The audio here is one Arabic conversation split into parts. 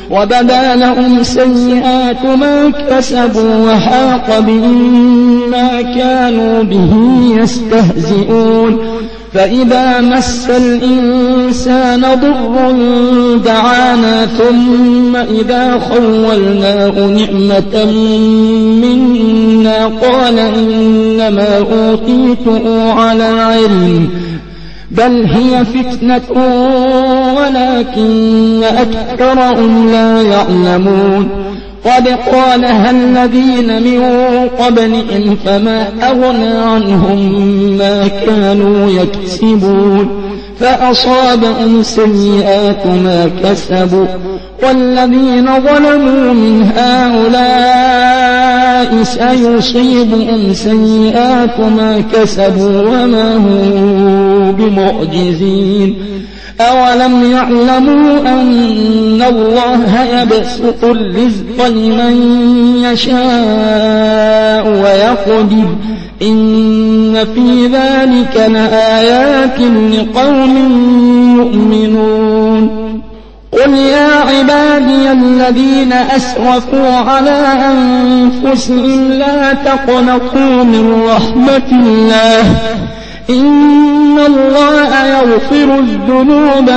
وبدا لهم سيئات ما كسبوا وحاق بهم ما كانوا به يستهزئون فإذا مس الإنسان ضر دعانا ثم إذا خولناه نعمة منا قال إنما أوتيته على علم بل هي فتنة ولكن أكثرهم لا يعلمون قد قالها الذين من قبلهم فما أغنى عنهم ما كانوا يكسبون فأصابهم سيئات ما كسبوا والذين ظلموا من هؤلاء سيصيبهم سيئات ما كسبوا وما هم بمعجزين أولم يعلموا أن الله يبسط الرزق لمن يشاء ويقدر إن في ذلك لآيات لقوم يؤمنون قل يا عبادي الذين أسرفوا على أنفسهم لا تقنطوا من رحمة الله إن الله يغفر الذنوب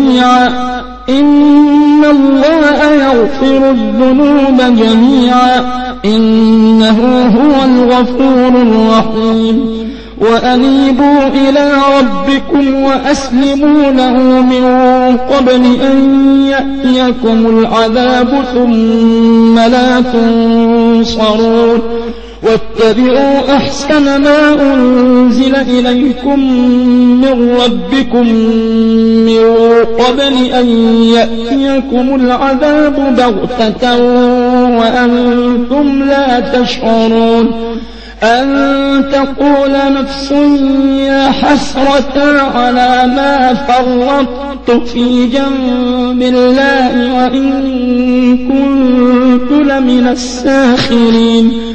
جميعا إنه هو الغفور الرحيم وأنيبوا إلى ربكم وأسلموا له من قبل أن يأتيكم العذاب ثم لا تنصرون واتبعوا أحسن ما أنزل إليكم من ربكم من قبل أن يأتيكم العذاب بغتة وأنتم لا تشعرون أن تقول نفس يا حسرة على ما فرطت في جنب الله وإن كنت لمن الساخرين